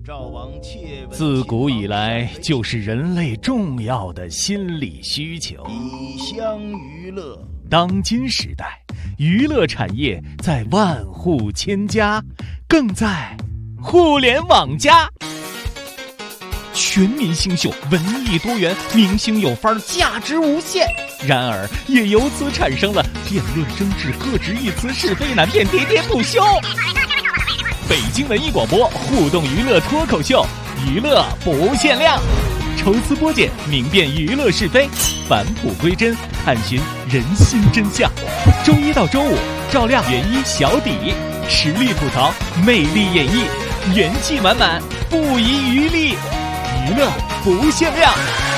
自古以来就是人类重要的心理需求。 以乡娱乐。 当今时代，娱乐产业在万户千家，更在互联网加。全民星秀，文艺多元，明星有范儿，价值无限。然而，也由此产生了辩论争执、各执一词、是非难辨、喋喋不休。北京文艺广播互动娱乐脱口秀，娱乐不限量，抽丝剥茧，明辨娱乐是非，返璞归真，探寻人心真相。周一到周五，照亮原一小底，实力吐槽，魅力演绎，元气满满，不遗余力，娱乐不限量。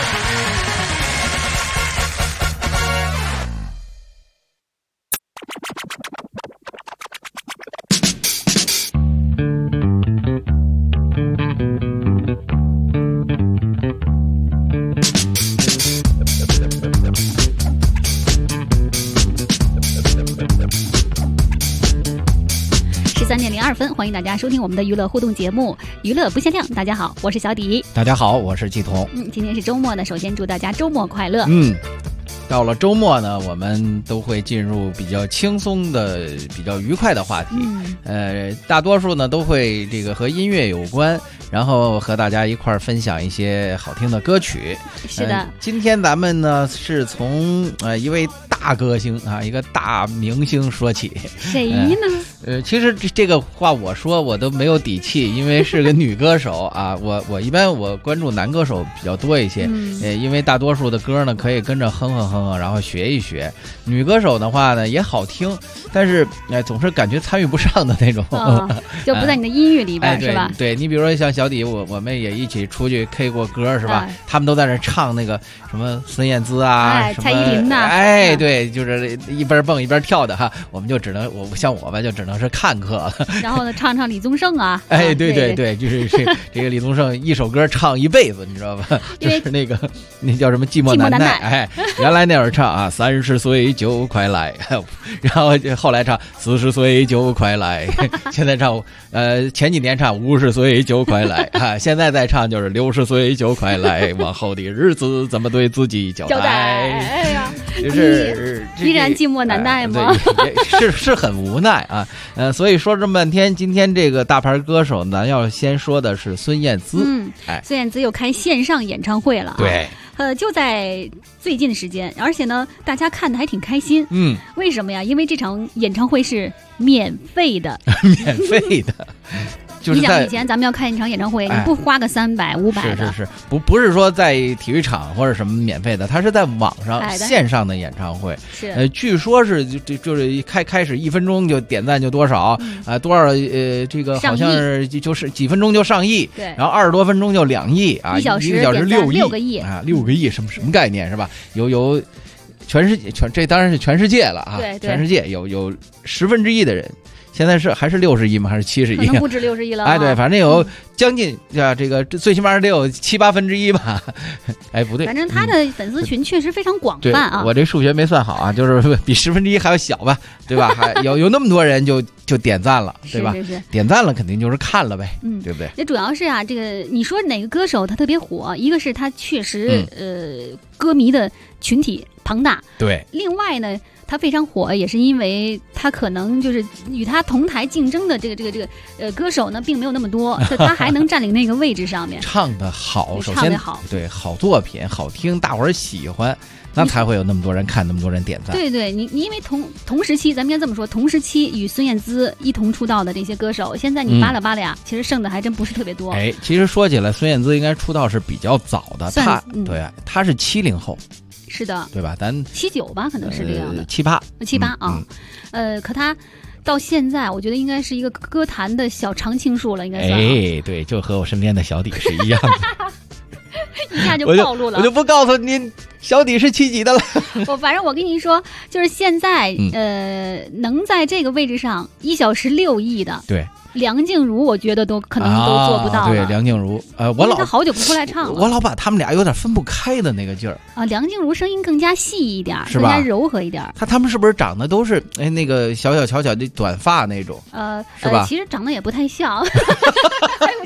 13:02，欢迎大家收听我们的娱乐互动节目娱乐不限量。大家好，我是小迪。 大家好，我是季彤。 今天是周末呢，首先祝大家周末快乐。 到了周末呢，我们都会进入比较轻松的、比较愉快的话题。大多数呢都会这个和音乐有关，然后和大家一块儿分享一些好听的歌曲。 是的， 今天咱们呢是从一位大歌星啊，一个大明星说起。 谁呢？ 其实这个话我说我都没有底气，因为是个女歌手啊。我一般我关注男歌手比较多一些，因为大多数的歌呢可以跟着哼哼哼哼，然后学一学。女歌手的话呢也好听，但是总是感觉参与不上的那种， 就不在你的音乐里边，是吧？ 对，你比如说像小迪，我们也一起出去 K 过歌，是吧？他们都在那唱那个什么孙燕姿啊， 蔡依林呐， 对，就是一边蹦一边跳的哈，我们就只能像我们就只能是看客了。 然后呢，唱唱李宗盛啊， 对，就是这个李宗盛一首歌唱一辈子，你知道吧？就是那叫什么寂寞难耐，原来那会儿唱啊，30岁就快来，然后后来唱40岁就快来，现在唱前几年唱50岁就快来啊，现在再唱就是60岁就快来，往后的日子怎么对自己交代？ 哎呀， 就是依然寂寞难耐吗？ 是很无奈啊。所以说这么半天，今天这个大牌歌手呢，要先说的是孙燕姿。 孙燕姿又开线上演唱会了啊。 对。 就在最近的时间，而且呢，大家看的还挺开心。为什么呀？因为这场演唱会是免费的。 免费的。 你想以前咱们要看一场演唱会，你不花个300、500的， 是不是说在体育场或者什么免费的，它是在网上线上的演唱会。 是据说是就是开始1分钟就点赞就多少多少这个好像是就是几分钟就上亿， 对， 然后20多分钟就2亿啊，1小时6 个亿啊，6个亿什么概念是吧？有这当然是全世界了啊， 对， 全世界有1/10的人。现在还是60亿吗？还是70亿？ 可能不止60亿了。 对，反正有将近这个最起码得有7/8吧。不对， 反正他的粉丝群确实非常广泛啊。 我这数学没算好啊，就是比1/10还要小吧，对吧？还有那么多人就点赞了，对吧？ 是点赞了肯定就是看了呗，对不对？ 也主要是这个你说哪个歌手他特别火，一个是他确实歌迷的群体庞大， 对。 另外呢，他非常火，也是因为他可能就是与他同台竞争的这个歌手呢，并没有那么多，他还能占领那个位置上面。 唱得好，首先唱得好， 对，好作品，好听，大伙儿喜欢，那才会有那么多人看，那么多人点赞。 对，你因为同时期，咱们应该这么说，同时期与孙燕姿一同出道的这些歌手，现在你扒拉扒拉呀，其实剩的还真不是特别多。 其实说起来，孙燕姿应该出道是比较早的，她是70后。 是的， 对吧？咱 79吧，可能是这样的 78 啊。可他到现在，我觉得应该是一个歌坛的小常青树了，应该算。 对，就和我身边的小底是一样的。 一下就暴露了， 我就不告诉您小底是7级的了。 反正我跟您说，就是现在能在这个位置上1小时6亿的， 对。 梁静茹我觉得都可能都做不到了。 对，梁静茹， 他好久不出来唱了。 我老把他们俩有点分不开的那个劲儿啊。梁静茹声音更加细一点， 是吧？ 更加柔和一点。 他们是不是长得都是那个小巧的短发那种？是吧？ 其实长得也不太像。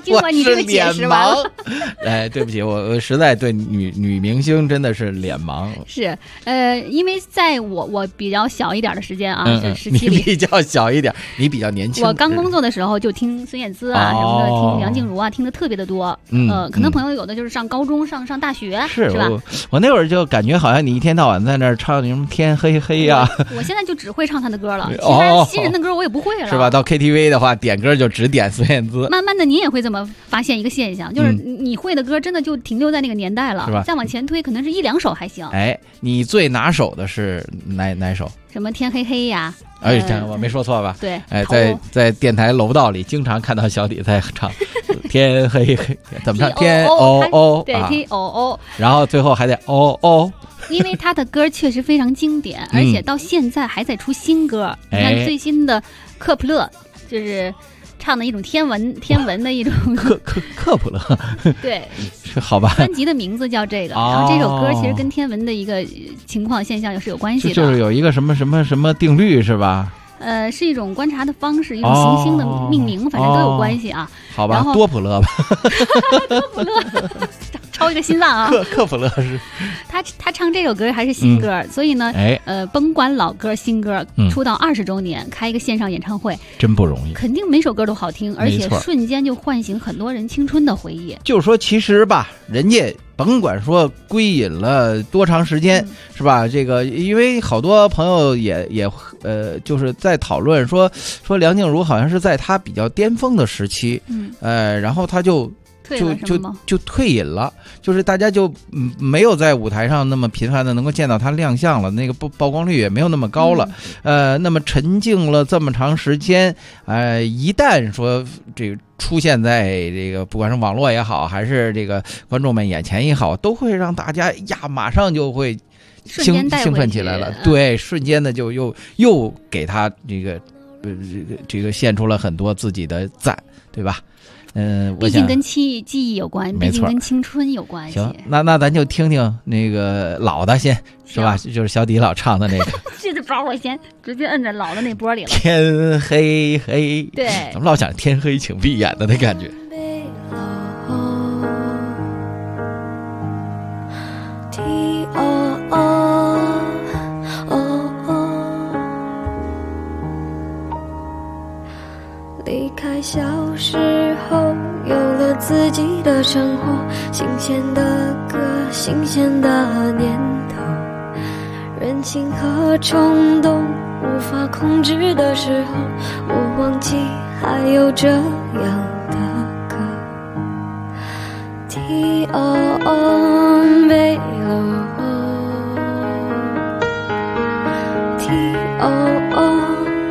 经过你这个解释完了。 哎，对不起，我实在对女明星真的是脸盲。 是，因为在我比较小一点的时间啊，这时期里你比较小一点，你比较年轻。 我刚工作的时候就听孙燕姿啊什么的，听梁静茹啊，听的特别的多。可能朋友有的就是上高中、上大学，是吧？ 我那会儿就感觉好像你一天到晚在那儿唱什么天黑黑呀。 我现在就只会唱他的歌了，其他新人的歌我也不会了， 是吧？到 KTV 的话，点歌就只点孙燕姿。 慢慢的，你也会这么发现一个现象，就是你会的歌真的就停留在那个年代了，是吧？再往前推，可能是1-2首还行。 哎，你最拿手的是哪首？ 什么天黑黑呀？ 哎，我没说错吧？ 对， 哎，在电台楼道里经常看到小李在唱天黑黑，怎么唱？天哦哦， 对，天哦哦， 然后最后还得哦哦。 因为他的歌确实非常经典，而且到现在还在出新歌。你看最新的克普勒，就是唱的一种天文的一种克普勒， 对， 是好吧？ 专辑的名字叫这个，然后这首歌其实跟天文的一个情况现象也是有关系的， 就是有一个什么定律是吧？ 是一种观察的方式，一种行星的命名，反正都有关系啊。 好吧，多普勒吧， 多普勒。抄一个心脏啊！ 克普勒是他唱这首歌还是新歌，所以呢，甭管老歌新歌，出道20周年，开一个线上演唱会， 真不容易， 肯定每首歌都好听，而且瞬间就唤醒很多人青春的回忆。 就是说，其实吧，人家甭管说归隐了多长时间，是吧？这个因为好多朋友也就是在讨论说梁静茹好像是在她比较巅峰的时期，然后她就退隐了，就是大家就没有在舞台上那么频繁的能够见到他亮相了，那个曝光率也没有那么高了。那么沉静了这么长时间，一旦说这个出现在这个不管是网络也好，还是这个观众们眼前也好，都会让大家呀马上就会兴奋起来了。对，瞬间的就又给他这个献出了很多自己的赞，对吧？ 毕竟跟记忆有关，毕竟跟青春有关系。 行，那咱就听听那个老的先，是吧？就是小迪老唱的那个。 这就把我先直接摁在老的那波里了。 天黑黑， 对， 咱们老想天黑请闭眼的那感觉。 离开小时候，有了自己的生活，新鲜的歌，新鲜的念头，任性和冲动无法控制的时候，我忘记还有这样的歌。T-O-O 贝洛 T-O-O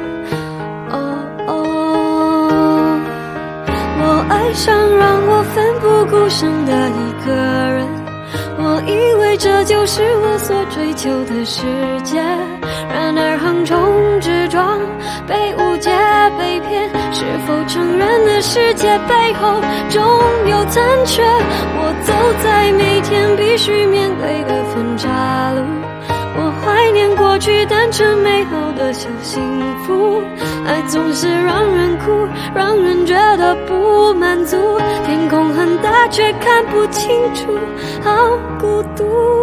爱上让我奋不顾身的一个人，我以为这就是我所追求的世界，然而横冲直撞，被误解被骗，是否成人的世界背后总有残缺，我走在每天必须面对的分岔路，我怀念过去单纯美好的小幸福，爱总是让人哭，让人觉得不满足，天空很大却看不清楚，好孤独。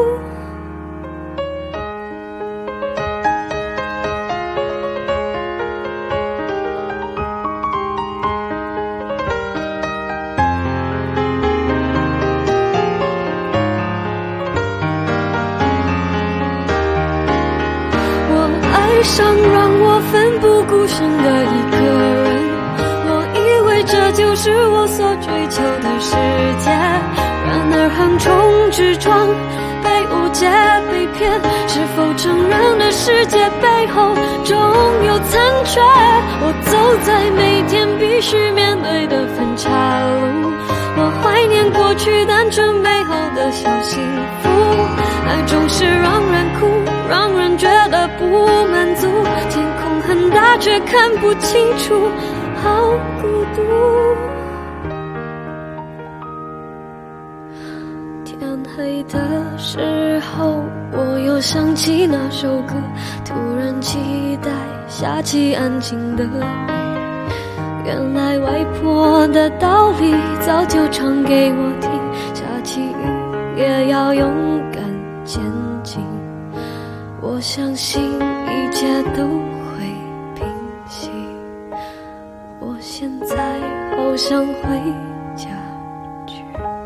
爱上让我奋不顾身的一个人，我以为这就是我所追求的世界，然而横冲直撞，被误解被骗，是否成人的世界背后总有残缺，我走在每天必须面对的分岔路，我怀念过去单纯美好的小幸福，爱总是让人哭，让人觉得不满足，天空很大却看不清楚，好孤独。天黑的时候，我又想起那首歌，突然期待下起安静的雨， 原来外婆的道理早就唱给我听，下起雨也要勇敢前进，我相信一切都会平息，我现在好想回家去。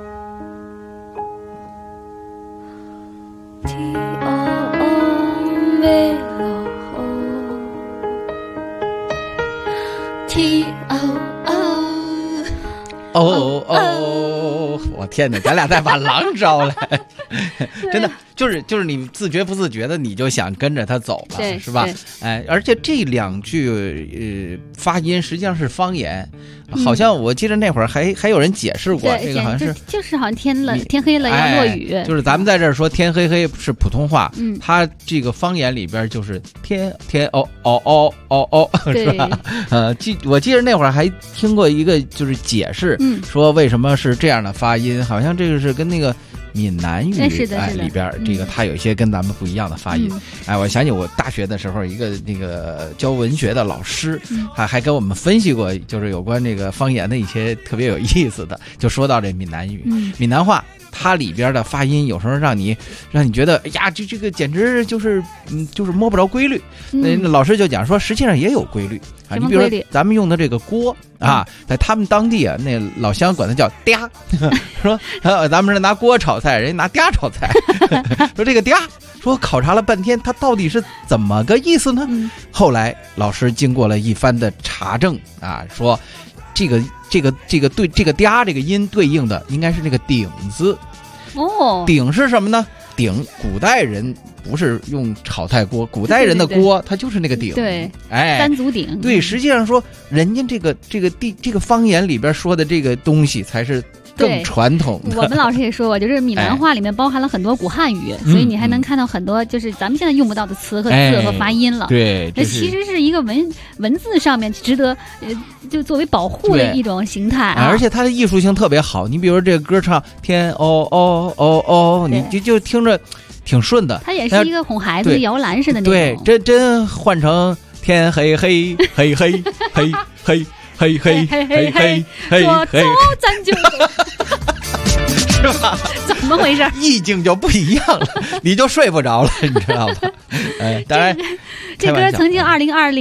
我天哪，咱俩再把狼招来，真的就是你自觉不自觉的，你就想跟着他走了，是吧？哎，而且这两句发音实际上是方言，好像我记得那会儿还有人解释过，这个好像是就是好像天黑了要落雨， 就是咱们在这儿说天黑黑是普通话，它这个方言里边就是天哦，是吧？我记得那会儿还听过一个就是解释，说为什么是这样的发音，好像这个是跟那个闽南语里边这个它有一些跟咱们不一样的发音。我想起我大学的时候一个那个教文学的老师，还跟我们分析过，就是有关这个方言的一些特别有意思的，就说到这闽南语、闽南话。它里边的发音有时候让你觉得，哎呀，这个简直就是摸不着规律。那老师就讲说，实际上也有规律啊。你比如说咱们用的这个锅啊，在他们当地啊，那老乡管它叫嗲，说咱们是拿锅炒菜，人家拿嗲炒菜。说这个嗲，说考察了半天，它到底是怎么个意思呢？后来老师经过了一番的查证啊，说这个对这个嗲这个音对应的应该是这个鼎字。鼎是什么呢？鼎，古代人不是用炒菜锅，古代人的锅它就是那个鼎。 对， 三足鼎。 对，实际上说人家这个方言里边说的这个东西才是更传统的。 我们老师也说过，就是闽南话里面包含了很多古汉语，所以你还能看到很多就是咱们现在用不到的词和字和发音了。 对， 这其实是一个文字上面值得就作为保护的一种形态啊。 而且它的艺术性特别好。你比如说这个歌唱天哦哦哦哦，你就听着挺顺的。 它也是一个哄孩子的摇篮似的那种。 对，真换成天黑黑黑黑黑黑。嘿嘿嘿嘿嘿嘿， 说走咱就走， 是吧？ 怎么回事？ 意境就不一样了，你就睡不着了，你知道吧？当然， 这歌曾经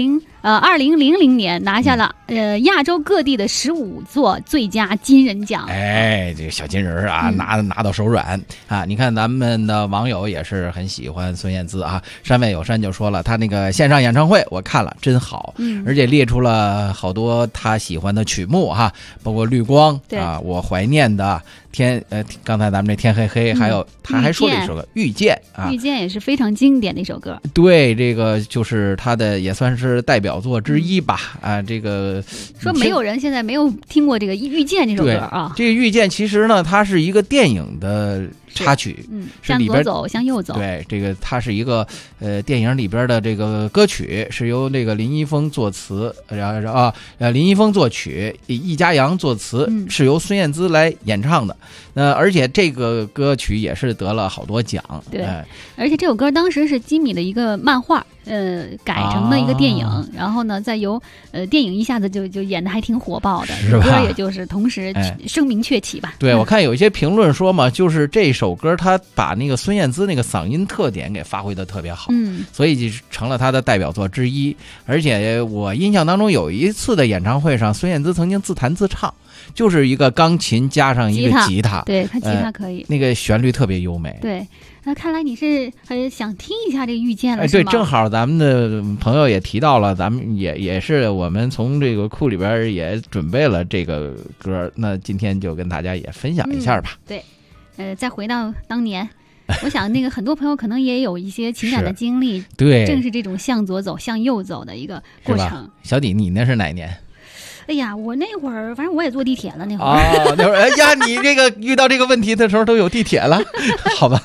2000年拿下了亚洲各地的15座最佳金人奖。 这个小金人啊，拿到手软啊！你看咱们的网友也是很喜欢孙燕姿啊。山外有山就说了，他那个线上演唱会我看了真好，而且列出了好多他喜欢的曲目哈，包括绿光啊，我怀念的刚才咱们这天黑黑，还有他还说了一首歌遇见啊， 遇见也是非常经典的一首歌。 对，这个就是他的也算是代表作之一吧。这个说没有人现在没有听过这个遇见这首歌啊。 这个遇见其实呢，它是一个电影的插曲， 向左走向右走。 对，这个它是一个电影里边的这个歌曲，是由这个林一峰作词，林一峰作曲，易家扬作词，是由孙燕姿来演唱的。而且这个歌曲也是得了好多奖。 对，而且这首歌当时是吉米的一个漫画改成了一个电影，然后呢再由电影一下子就演得还挺火爆的， 是吧？ 歌也就是同时声名鹊起吧。 对，我看有一些评论说嘛，就是这首歌他把那个孙燕姿那个嗓音特点给发挥得特别好，所以就成了他的代表作之一。而且我印象当中有一次的演唱会上，孙燕姿曾经自弹自唱，就是一个钢琴加上一个吉他， 对，他吉他可以， 那个旋律特别优美。 对，那看来你是想听一下这个遇见了，是吗？ 对，正好咱们的朋友也提到了，咱们也是我们从这个库里边也准备了这个歌，那今天就跟大家也分享一下吧。 对，再回到当年。我想那个很多朋友可能也有一些情感的经历， 对， 正是这种向左走向右走的一个过程。 小迪，你那是哪年？ 哎呀，我那会儿反正我也坐地铁了，那会儿那会儿，哎呀，你这个遇到这个问题的时候都有地铁了，好吧？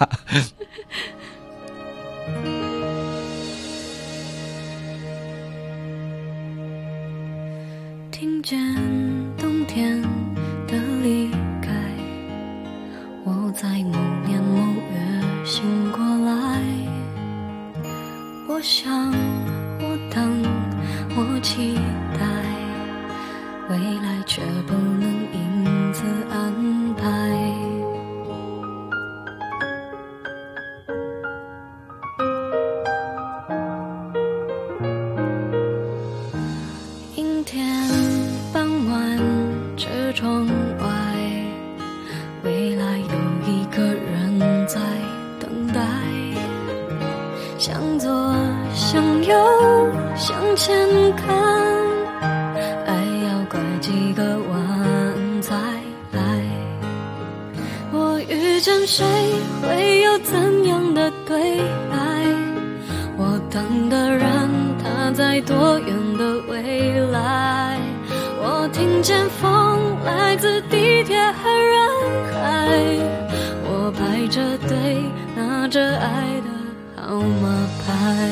听见冬天的离开，我在某年某月醒过来，我想，我等，我期待， 见谁会有怎样的对白？我等的人他在多远的未来？我听见风来自地铁和人海，我排着队拿着爱的号码牌。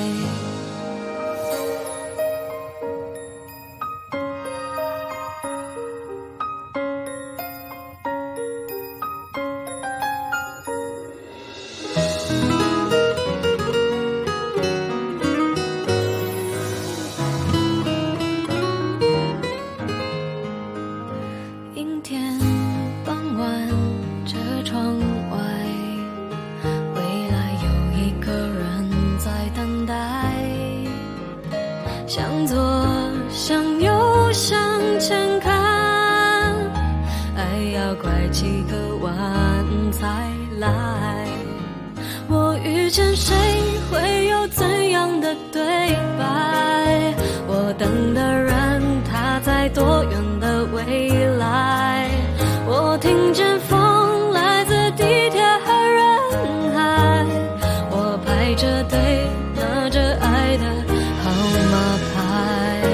向左向右向前看，爱要拐几个弯才来。我遇见谁会有怎样的对白？我等的人他在多远的未来？我听见风来自地铁和人海，我排着队拿着爱的号码牌。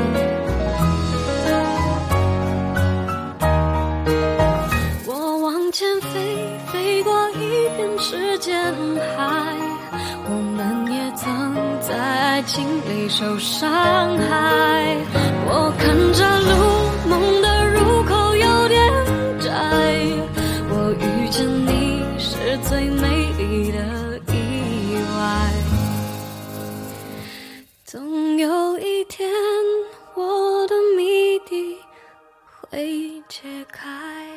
我往前飞，飞过一片时间海，我们也曾在爱情里受伤害。我看着路，梦的入口有点窄，我遇见你是最美丽的意外。总有一天，我的谜底会解开。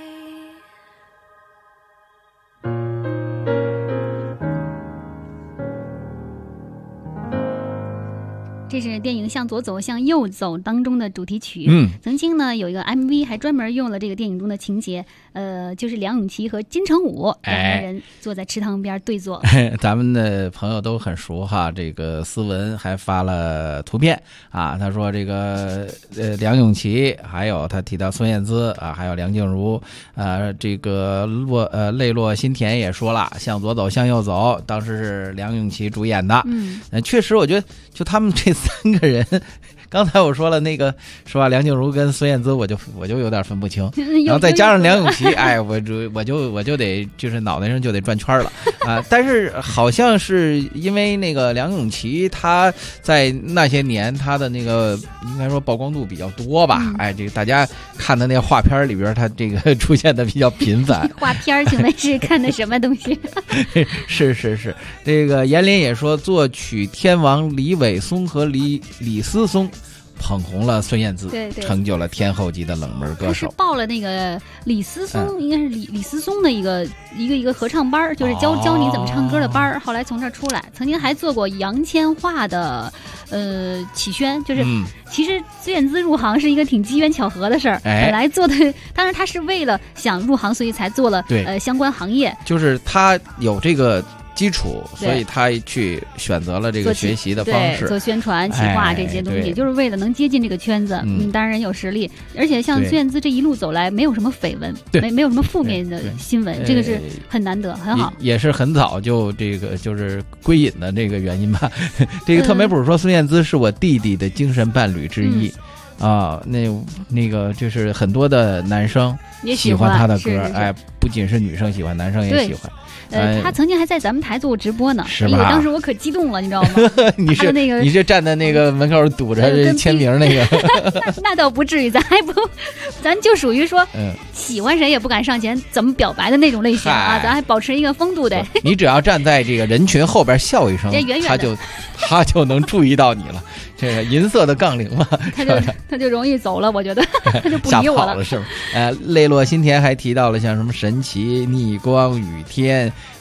这是电影《向左走，向右走》当中的主题曲。曾经呢有一个 MV 还专门用了这个电影中的情节，就是梁咏琪和金城武两个人坐在池塘边对坐。 咱们的朋友都很熟哈，这个思文还发了图片啊，他说这个梁咏琪，还有他提到孙燕姿啊，还有梁静茹，这个泪落心田也说了，向左走，向右走，当时是梁咏琪主演的。确实，我觉得就他们这三个人，刚才我说了那个是吧？梁静茹跟孙燕姿，我就有点分不清，然后再加上梁咏琪，哎，我就得就是脑袋上就得转圈了啊！但是好像是因为那个梁咏琪，她在那些年她的那个应该说曝光度比较多吧？哎，这个大家看的那个画片里边，她这个出现的比较频繁。 画片请问是看的什么东西？ 是，这个严林也说，作曲天王李伟松和李思松捧红了孙燕姿， 对， 成就了天后级的冷门歌手。 他是报了那个李思松，应该是李思松的一个合唱班，就是教你怎么唱歌的班。后来从这儿出来，曾经还做过杨千嬅的启宣，就是其实孙燕姿入行是一个挺机缘巧合的事儿。本来做的，当然他是为了想入行，所以才做了相关行业。 就是他有这个基础，所以他去选择了这个学习的方式， 做宣传企划这些东西，就是为了能接近这个圈子。当然人有实力，而且像孙燕姿这一路走来，没有什么绯闻，没有什么负面的新闻，这个是很难得，很好。 也是很早就这个就是归隐的这个原因吧。这个特美普说，孙燕姿是我弟弟的精神伴侣之一。那个就是很多的男生喜欢他的歌，哎，不仅是女生喜欢，男生也喜欢。 他曾经还在咱们台做过直播呢， 是吧？ 当时我可激动了，你知道吗？ 你是站在那个门口堵着签名那个？ 那倒不至于，咱就属于说，喜欢谁也不敢上前怎么表白的那种类型啊，咱还保持一个风度的。 你只要站在这个人群后边笑一声，他就能注意到你了。这个银色的杠铃嘛， 他就容易走了，我觉得他就不理我了， 是吗？泪落心田还提到了像什么神奇、逆光、雨天、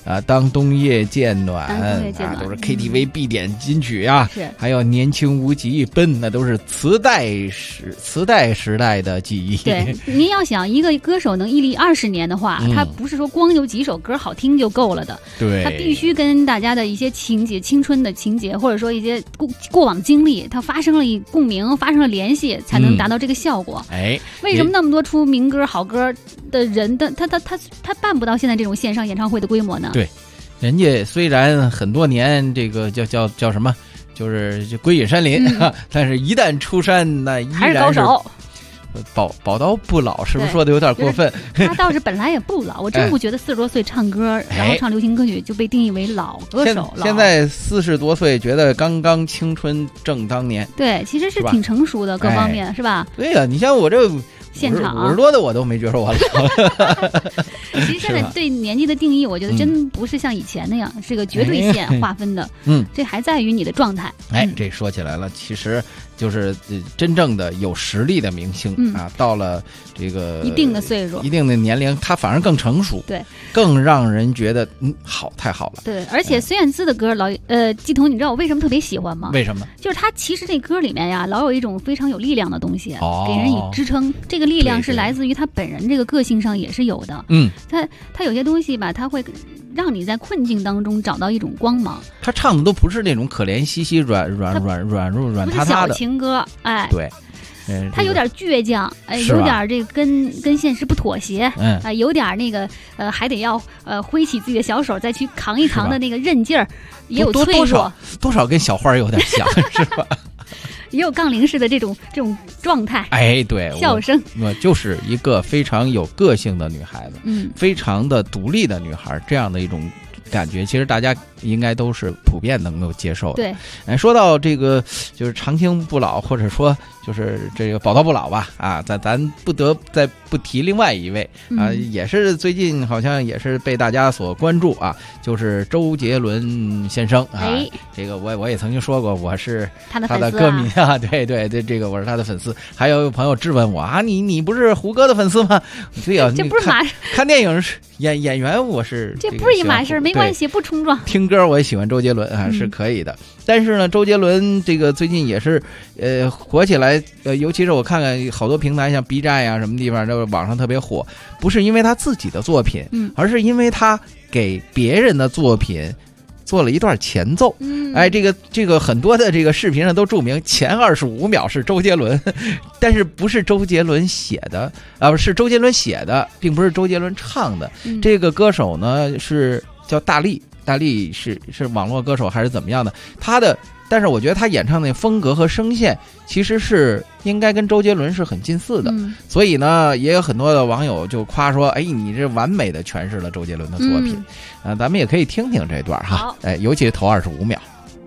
当冬夜渐暖都是 KTV 必点金曲啊。 是， 还有年轻无极奔，那都是磁带时代的记忆。 对，您要想一个歌手能屹立20年的话，他不是说光有几首歌好听就够了的， 对， 他必须跟大家的一些情节、青春的情节，或者说一些过往经历，它发生了共鸣，发生了联系，才能达到这个效果。为什么那么多出名歌、好歌的人，他办不到现在这种线上演唱会的规模呢？ 对，人家虽然很多年这个叫什么，就是归隐山林，但是一旦出山，那依然还是高手。 宝刀不老，是不是说的有点过分？ 他倒是本来也不老，我真不觉得40多岁唱歌，然后唱流行歌曲就被定义为老歌手。 现在40多岁，觉得刚刚青春正当年。 对，其实是挺成熟的，各方面是吧？ 对呀，你像我这现场 50多的我都没觉得我老。 其实现在对年纪的定义，我觉得真不是像以前那样是个绝对线划分的。这还在于你的状态。 这说起来了，其实就是真正的有实力的明星到了这个一定的岁数、 一定的年龄，他反而更成熟， 对， 更让人觉得好，太好了。 对，而且孙燕姿的歌季彤，你知道我为什么特别喜欢吗？ 为什么？ 就是他其实这歌里面呀，老有一种非常有力量的东西，给人以支撑。这个力量是来自于他本人这个个性上也是有的。他有些东西吧，他会让你在困境当中找到一种光芒。 他唱的都不是那种可怜兮兮、软塌塌的情歌， 对， 他有点倔强，有点这个跟现实不妥协，有点那个还得要挥起自己的小手再去扛一扛的那个韧劲儿，也有脆弱， 多少跟小花有点像，是吧？ 也有杠铃式的这种状态， 对， 笑声。 我就是一个非常有个性的女孩子，非常的独立的女孩，这样的一种感觉，其实大家应该都是普遍能够接受的。 对， 说到这个就是长青不老，或者说就是这个宝刀不老吧，咱不得再不提另外一位也是最近好像也是被大家所关注就是周杰伦先生这个我也曾经说过，我是他的歌迷对，这个我是他的粉丝。还有朋友质问我你不是胡歌的粉丝吗？对呀， 这不是看电影是演员，我是这不是一码事，没关系，不冲撞。 听歌我也喜欢周杰伦是可以的。但是呢，周杰伦这个最近也是火起来，尤其是我看看好多平台像 B 站什么地方，这网上特别火，不是因为他自己的作品，而是因为他给别人的作品做了一段前奏。这个很多的这个视频上都注明前25秒是周杰伦，但是不是周杰伦写的是周杰伦写的，并不是周杰伦唱的。这个歌手呢是叫大力是网络歌手还是怎么样的？但是我觉得他演唱的风格和声线其实是应该跟周杰伦是很近似的，所以呢，也有很多的网友就夸说，你这完美的诠释了周杰伦的作品。咱们也可以听听这段哈，尤其是头25秒。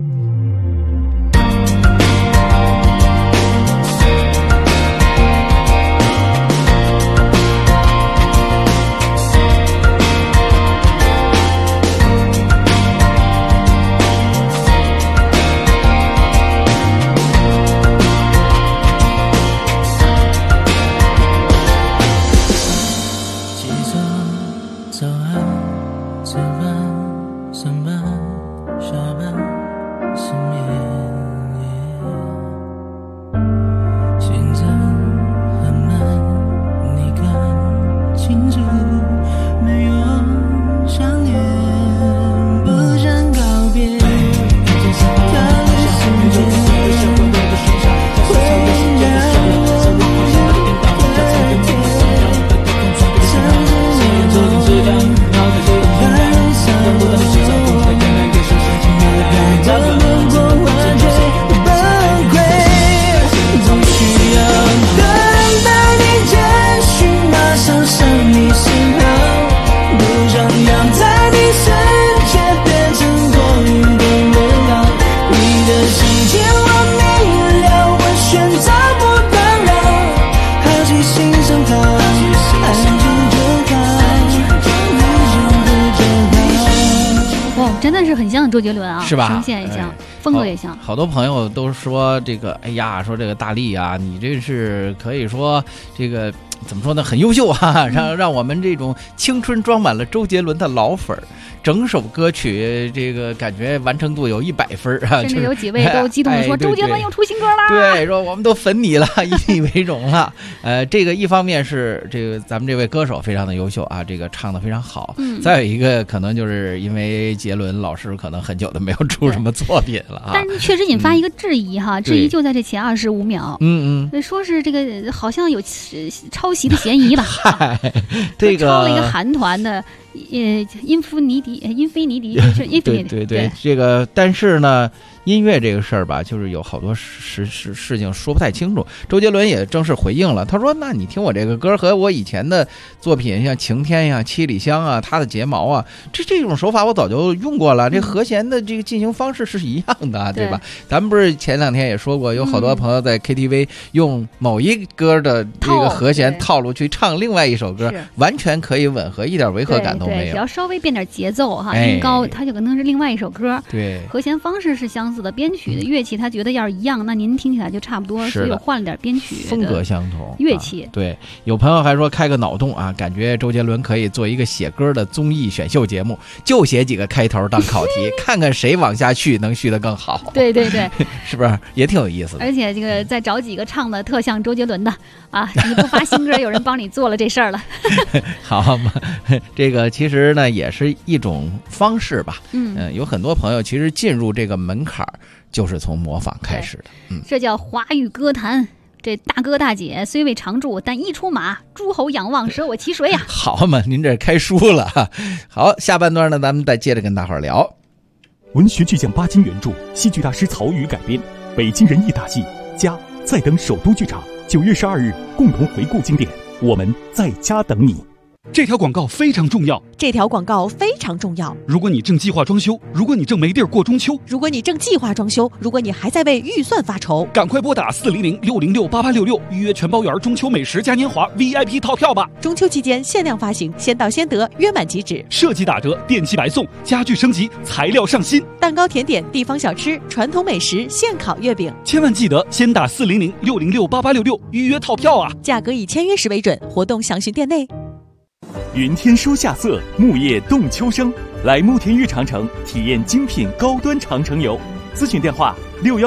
周杰伦是吧？ 声线也像，风格也像。 好多朋友都说这个，说这个大力你这是可以说这个怎么说呢，很优秀啊，让我们这种青春装满了周杰伦的老粉儿，整首歌曲这个感觉完成度有100分啊， 甚至有几位都激动的说周杰伦又出新歌啦， 对，说我们都粉你了，以你为荣了。这个一方面是这个咱们这位歌手非常的优秀啊，这个唱的非常好，再有一个可能就是因为杰伦老师可能很久都没有出什么作品了啊， 但确实引发一个质疑哈，质疑就在这前25秒，说是这个好像有抄袭的嫌疑吧？这个抄了一个韩团的，英菲尼迪， 对，这个但是呢。音乐这个事儿吧，就是有好多事情说不太清楚。周杰伦也正式回应了，他说：“那你听我这个歌和我以前的作品，像《晴天》呀、《七里香》啊、他的睫毛啊，这种手法我早就用过了。这和弦的这个进行方式是一样的，对吧？咱们不是前2天也说过，有好多朋友在 KTV 用某一歌的这个和弦套路去唱另外一首歌，完全可以吻合，一点违和感都没有。 只要稍微变点节奏哈，音高它就可能是另外一首歌。 对， 和弦方式是相似的，编曲的乐器他觉得要是一样，那您听起来就差不多，所以我换了点编曲风格相同乐器。 对，有朋友还说开个脑洞啊，感觉周杰伦可以做一个写歌的综艺选秀节目，就写几个开头当考题，看看谁往下续能续得更好。 对， 是不是也挺有意思的？ 而且这个再找几个唱的特像周杰伦的啊，你不发新歌，有人帮你做了这事儿了。 好嘛，这个其实呢也是一种方式吧。有很多朋友其实进入这个门槛就是从模仿开始的。 这叫华语歌坛。这大哥大姐虽未常驻，但一出马，诸侯仰望，舍我其谁呀？ 好嘛，您这开书了。好，下半段呢，咱们再接着跟大伙儿聊。 文学巨匠巴金原著，戏剧大师曹禺改编，北京人艺大戏家在等首都剧场9月12日共同回顾经典，我们在家等你。 这条广告非常重要。 这条广告非常重要。 如果你正计划装修，如果你正没地儿过中秋， 如果你正计划装修，如果你还在为预算发愁， 赶快拨打400-606-8866预约全包园中秋美食嘉年华 VIP 套票吧！ 中秋期间限量发行，先到先得，约满即止。 设计打折，电器白送，家具升级，材料上新， 蛋糕、甜点、地方小吃、传统美食、现烤月饼， 千万记得先打400-606-8866预约套票啊！ 价格以签约时为准，活动详询店内。 云天收夏色，木叶动秋声。来慕田峪长城体验精品高端长城游，咨询电话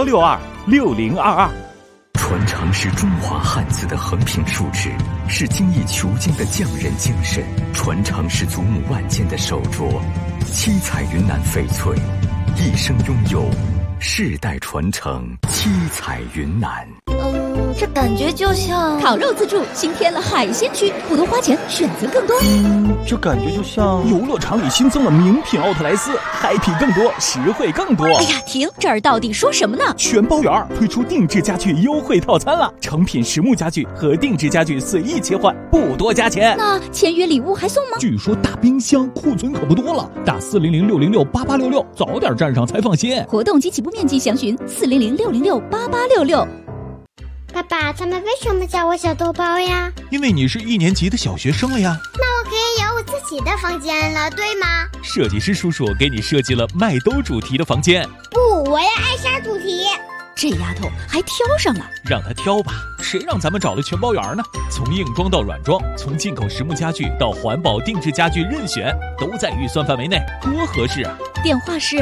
61626022。 传承是中华汉字的横平竖直，是精益求精的匠人精神；传承是祖母万件的手镯，七彩云南翡翠，一生拥有，世代传承。七彩云南。 这感觉就像烤肉自助新添了海鲜区，不多花钱，选择更多。 这感觉就像游乐场里新增了名品奥特莱斯，happy更多，实惠更多。 哎呀，停！这儿到底说什么呢？ 全包园推出定制家具优惠套餐了，成品实木家具和定制家具随意切换，不多加钱。 那签约礼物还送吗？ 据说大冰箱库存可不多了，打400-606-8866，早点站上才放心。 活动及起步面积详询400-606-8866。 爸爸，他们为什么叫我小豆包呀？ 因为你是1年级的小学生了呀。 那我可以有我自己的房间了，对吗？ 设计师叔叔给你设计了麦兜主题的房间。 不，我要艾莎主题。 这丫头还挑上了， 让她挑吧，谁让咱们找了全包园呢？从硬装到软装，从进口实木家具到环保定制家具，任选都在预算范围内，多合适啊！ 电话是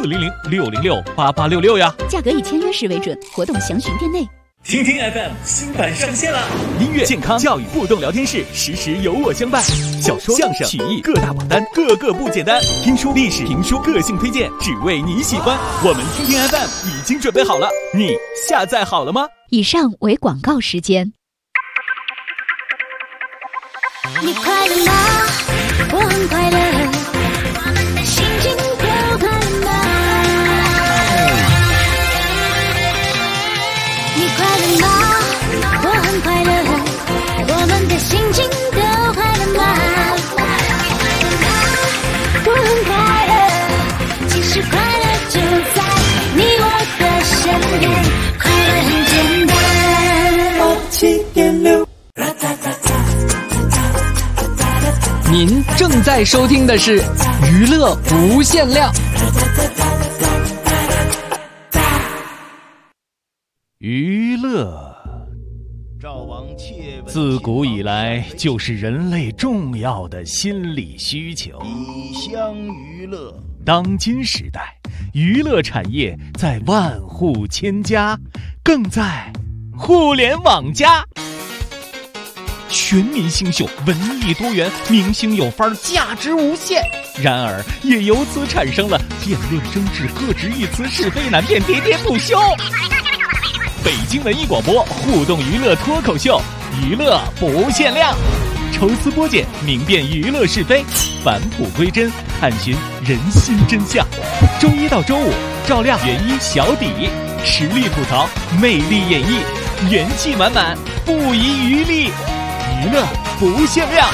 400-606-8866呀。 价格以签约时为准，活动详询店内。 听听 FM 新版上线了，音乐、健康、教育互动聊天室，时时有我相伴。小说、相声、曲艺各大榜单，个个不简单。听书、历史、评书，个性推荐，只为你喜欢。我们听听 FM 已经准备好了，你下载好了吗？ 以上为广告时间。 你快乐吗？我很快乐，我们的心情都快乐吗？你快乐吗？我很快乐，我们的心情都快乐吗？我很快乐，其实快乐就在你我的身边，快乐很简单。7.6。 您正在收听的是娱乐无限量。 娱乐自古以来就是人类重要的心理需求。 以乡娱乐， 当今时代，娱乐产业在万户千家，更在互联网加。全民星秀，文艺多元，明星有范儿，价值无限。然而，也由此产生了辩论争执、各执一词、是非难辨、喋喋不休。北京文艺广播互动娱乐脱口秀，娱乐不限量，抽丝剥茧，明辨娱乐是非，返璞归真，探寻人心真相。周一到周五，照亮原一小底，实力吐槽，魅力演绎，元气满满，不遗余力，娱乐不限量。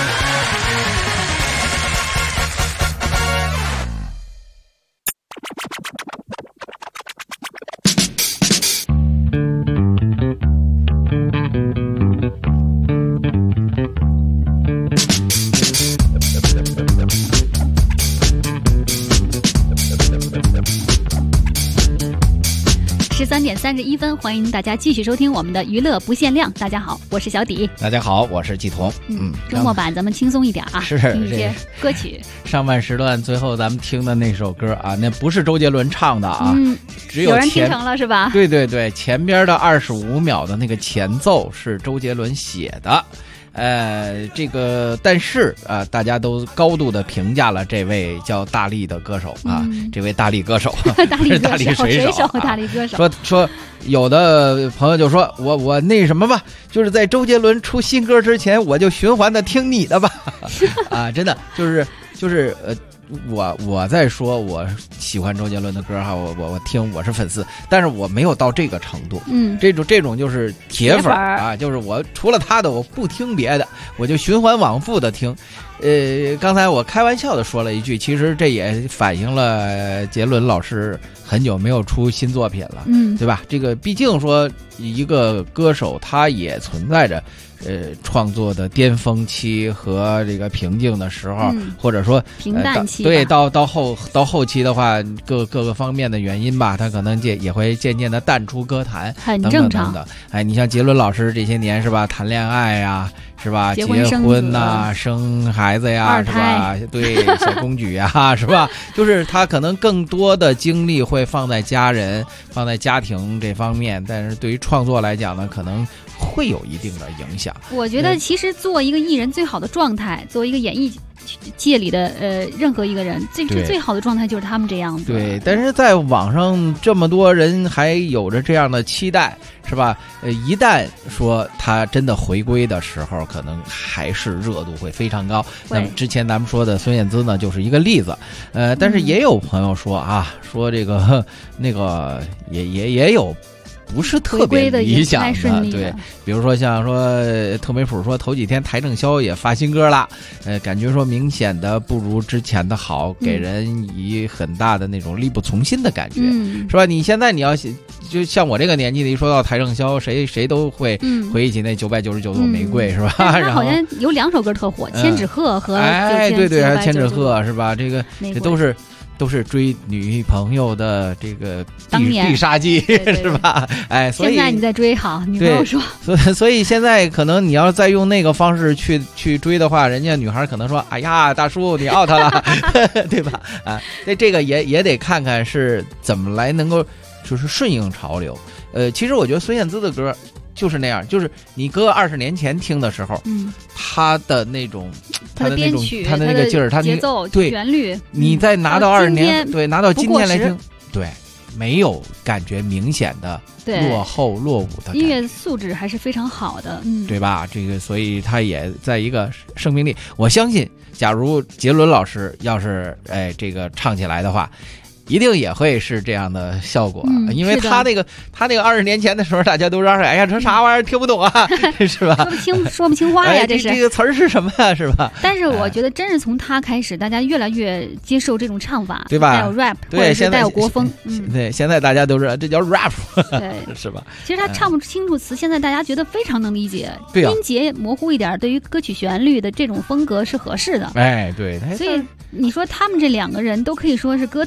13点31分，欢迎大家继续收听我们的娱乐不限量。大家好，我是小底。 大家好，我是季彤。 周末版咱们轻松一点啊， 是听一些歌曲。 上半时段最后咱们听的那首歌啊，那不是周杰伦唱的啊，只有人听成了是吧？ 对对对，前边的25秒的那个前奏是周杰伦写的。这个但是啊，大家都高度的评价了这位叫大力的歌手啊，这位大力歌手， 大力水手，大力歌手。 说有的朋友就说我那什么吧，就是在周杰伦出新歌之前，我就循环的听你的吧，啊，真的就是我在说我喜欢周杰伦的歌哈，我听，我是粉丝，但是我没有到这个程度。这种就是铁粉啊，就是我除了他的我不听别的，我就循环往复的听。刚才我开玩笑的说了一句，其实这也反映了杰伦老师很久没有出新作品了，对吧？这个毕竟说一个歌手，他也存在着创作的巅峰期和这个瓶颈的时候，或者说平淡期， 对，到后期的话，各个方面的原因吧，他可能也会渐渐的淡出歌坛， 很正常的。哎，你像杰伦老师这些年是吧，谈恋爱呀，是吧，结婚呐，生孩子呀，是吧？对，小公举呀，是吧？就是他可能更多的精力会放在家人、放在家庭这方面，但是对于创作来讲呢，可能会有一定的影响。 我觉得其实做一个艺人最好的状态，作为一个演艺界里的任何一个人，最好的状态就是他们这样子。 对，但是在网上这么多人还有着这样的期待，是吧？一旦说他真的回归的时候，可能还是热度会非常高。那么之前咱们说的孙燕姿呢，就是一个例子。但是也有朋友说啊，说这个那个也有不是特别理想的，对，比如说像说特美普说头几天邰正宵也发新歌了，感觉说明显的不如之前的好，给人以很大的那种力不从心的感觉，是吧？你现在你要就像我这个年纪的，一说到邰正宵，谁都会回忆起那999朵玫瑰，是吧？ 然后好像有2首歌特火，千纸鹤和对，还有千纸鹤，是吧？这都是追女朋友的这个必杀技，是吧？哎，所以现在你在追好女朋友说， 所以现在可能你要再用那个方式去追的话，人家女孩可能说：“哎呀，大叔你 out 了，对吧？”啊，这个也得看看是怎么来能够就是顺应潮流。其实我觉得孙燕姿的歌就是那样，就是你搁20年前听的时候，他的那种， 他的编曲， 他的那个劲儿，他节奏、旋律， 你再拿到20年，对，拿到今天来听，对，没有感觉明显的落后落伍的感觉， 音乐素质还是非常好的， 对吧？这个，所以他也在一个生命力。我相信，假如杰伦老师要是这个唱起来的话，一定也会是这样的效果，因为他那个20年前的时候，大家都嚷嚷，哎呀，这啥玩意儿听不懂啊，是吧？ 说不清话呀，这是这个词儿是什么呀，是吧？ 但是我觉得，真是从他开始，大家越来越接受这种唱法， 对吧？ 带有 rap， 或者是带有国风， 对，现在大家都知道这叫 rap， 对，是吧？ 其实他唱不清楚词，现在大家觉得非常能理解， 对啊， 音节模糊一点，对于歌曲旋律的这种风格是合适的， 哎，对， 所以你说他们这2个人都可以说是歌坛的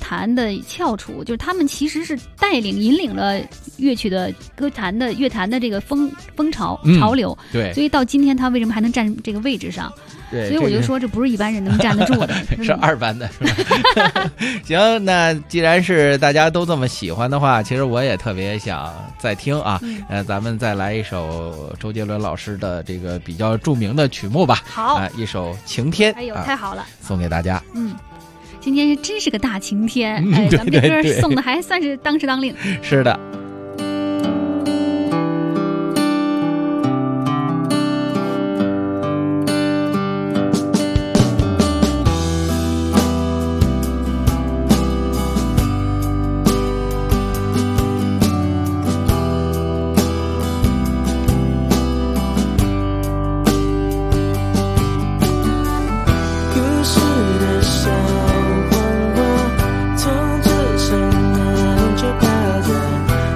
翘楚，就是他们其实是引领了乐曲的乐坛的这个风潮潮流。 对， 所以到今天他为什么还能站这个位置上？ 对， 所以我就说这不是一般人能站得住的， 是二班的，是吧？行，那既然是大家都这么喜欢的话，其实我也特别想再听啊。咱们再来一首周杰伦老师的这个比较著名的曲目吧。 好， 一首《晴天》。 哎呦，太好了， 送给大家。 今天真是个大晴天，咱们这歌送的还算是当时当令。 是的。 从纸上面就挂着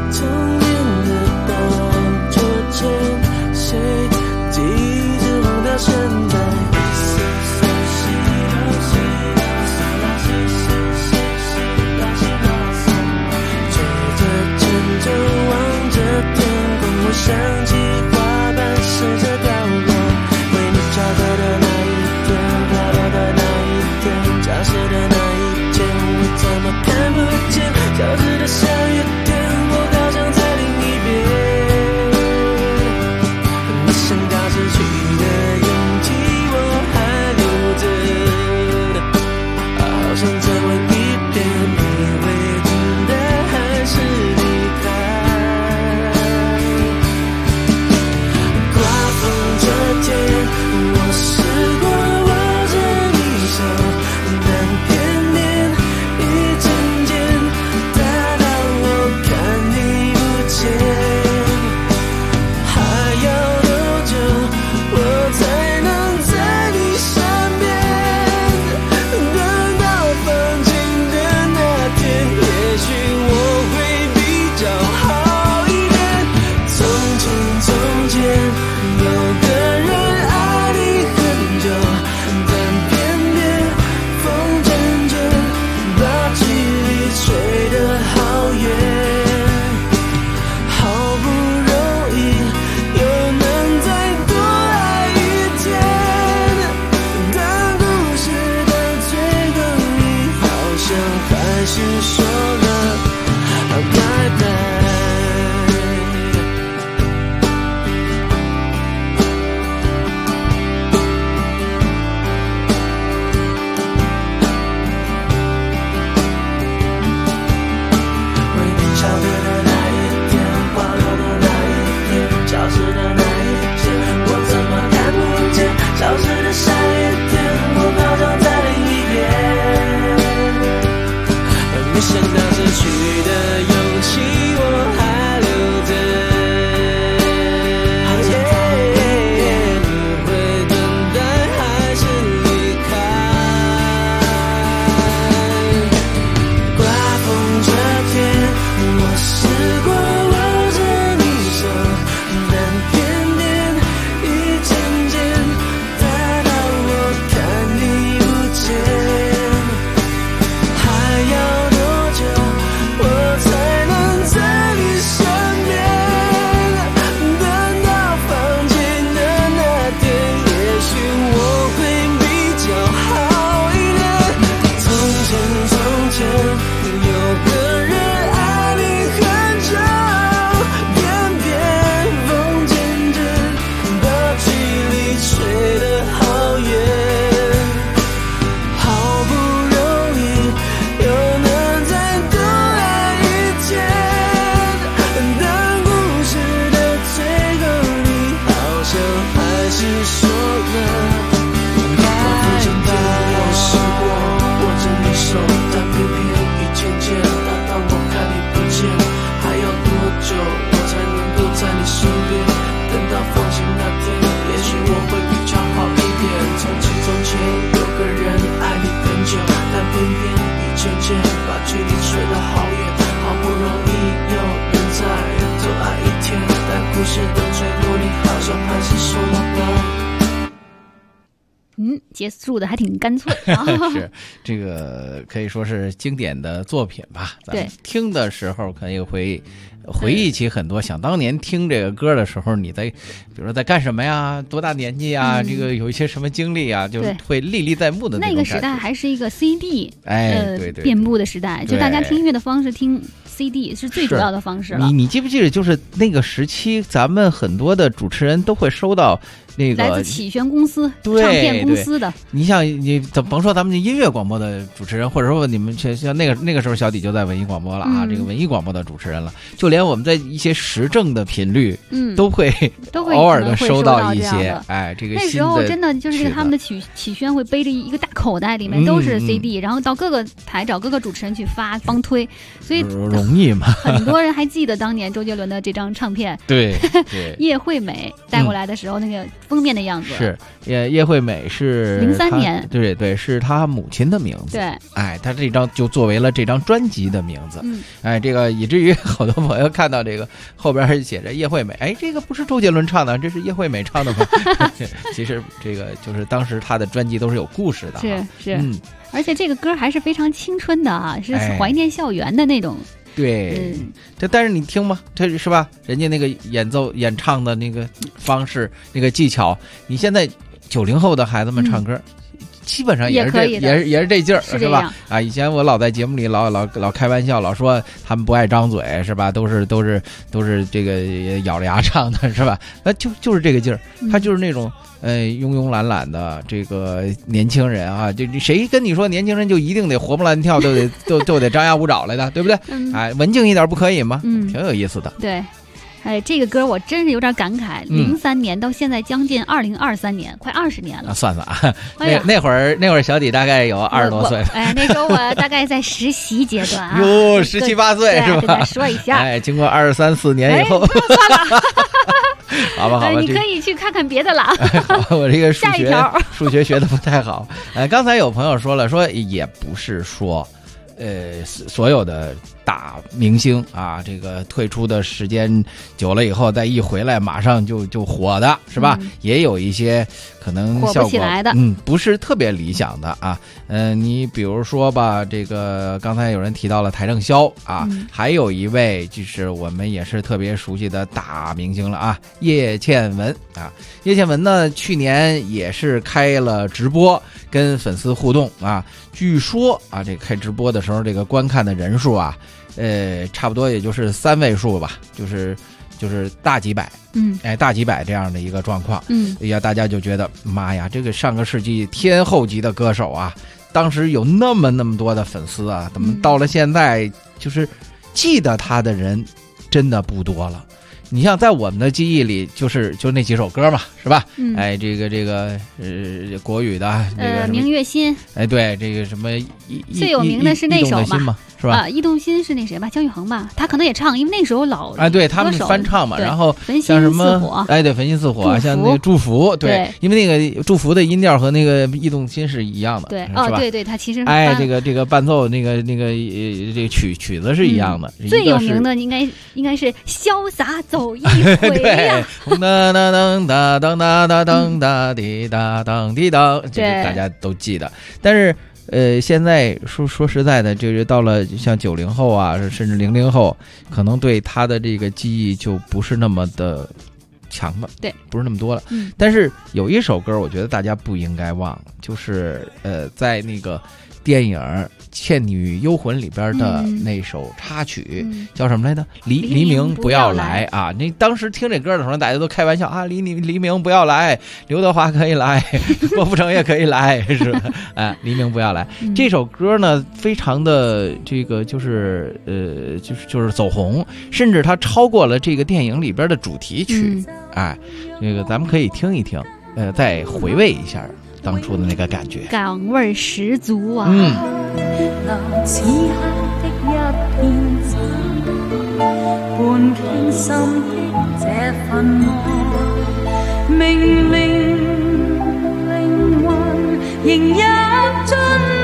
结束的还挺干脆。 是这个可以说是经典的作品吧。咱们听的时候可以回忆起很多想当年听这个歌的时候，你在比如说在干什么呀，多大年纪啊，这个有一些什么经历啊，就会历历在目的那个时代还是一个 CD 对遍布的时代，就大家听音乐的方式听 CD 是最主要的方式了。 你记不记得，就是那个时期，咱们很多的主持人都会收到那个来自启轩公司、唱片公司的。 你像你甭说咱们音乐广播的主持人，或者说你们像那个时候小迪就在文艺广播了啊，这个文艺广播的主持人了，就连我们在一些时政的频率，都会偶尔的收到一些，这个那时候真的就是这个他们的启轩会背着一个大口袋，里面都是 CD，然后到各个台找各个主持人去帮推，所以容易嘛。 很多人还记得当年周杰伦的这张唱片， 对， 叶惠美带过来的时候那个封面的样子。 是叶惠美是 03年， 对，是她母亲的名字。 对， 她这张就作为了这张专辑的名字。这个以至于好多朋友看到这个后边写着叶惠美，这个不是周杰伦唱的，这是叶惠美唱的吗？其实这个就是当时她的专辑都是有故事的。 是，而且这个歌还是非常青春的啊，是怀念校园的那种。 对，但是你听吧，这是吧？人家那个演唱的那个方式、那个技巧，你现在90后的孩子们唱歌，基本上也是这劲儿，是吧？啊，以前我老在节目里老开玩笑，老说他们不爱张嘴，是吧？都是这个咬着牙唱的，是吧？那就是这个劲儿，他就是那种。慵慵懒懒的这个年轻人啊，就谁跟你说年轻人就一定得活蹦乱跳，都得张牙舞爪来的，对不对？文静一点不可以吗？挺有意思的。 对，这个歌我真是有点感慨，03年到现在将近2023年，快20年了。 算啊，那会儿小迪大概有20多岁。 那时候我大概在实习阶段啊。 哟，17、18岁是吧？ 跟大家说一下。 经过23、24年以后。 不能算了。 好吧， 你可以去看看别的了。 我这个数学学的不太好。刚才有朋友说了，说也不是说，所有的大明星啊，这个退出的时间久了以后，再一回来马上就火的是吧？也有一些可能效果火不起来的， 不是特别理想的啊。你比如说吧，这个刚才有人提到了邰正宵啊，还有一位就是我们也是特别熟悉的大明星了啊，叶倩文啊。叶倩文呢，去年也是开了直播跟粉丝互动啊，据说啊，这开直播的时候这个观看的人数啊，差不多也就是3位数吧，就是大几百，大几百这样的一个状况，大家就觉得妈呀，这个上个世纪天后级的歌手啊，当时有那么多的粉丝啊，怎么到了现在就是记得他的人真的不多了。你像在我们的记忆里，就那几首歌嘛，是吧？这个国语的这个明月心， 对，这个什么最有名的是那首嘛， 是吧？ 驿动心是那谁吧？姜育恒吧？他可能也唱，因为那时候老对他们翻唱嘛。然后像什么对，焚心似火啊，像那个祝福，对，因为那个祝福的音调和那个驿动心是一样的， 对，对，他其实这个伴奏那个这个曲子是一样的。 最有名的应该是潇洒走一回呀， 当当当当当当当当滴答当滴当，这个大家都记得。但是现在说实在的，就是到了像90后啊，甚至00后，可能对他的这个记忆就不是那么的强了， 对， 不是那么多了。但是有一首歌，我觉得大家不应该忘，就是在那个电影《倩女幽魂》里边的那首插曲，叫什么来着？黎明不要来啊！那当时听这歌的时候，大家都开玩笑啊，黎明不要来，刘德华可以来，郭富城也可以来，是吧？黎明不要来。这首歌呢，非常的这个就是走红，甚至它超过了这个电影里边的主题曲。这个咱们可以听一听，再回味一下当初的那个感觉， 港味十足啊！ 此刻的一片晴，伴傾心的這份愛，命令靈魂迎入進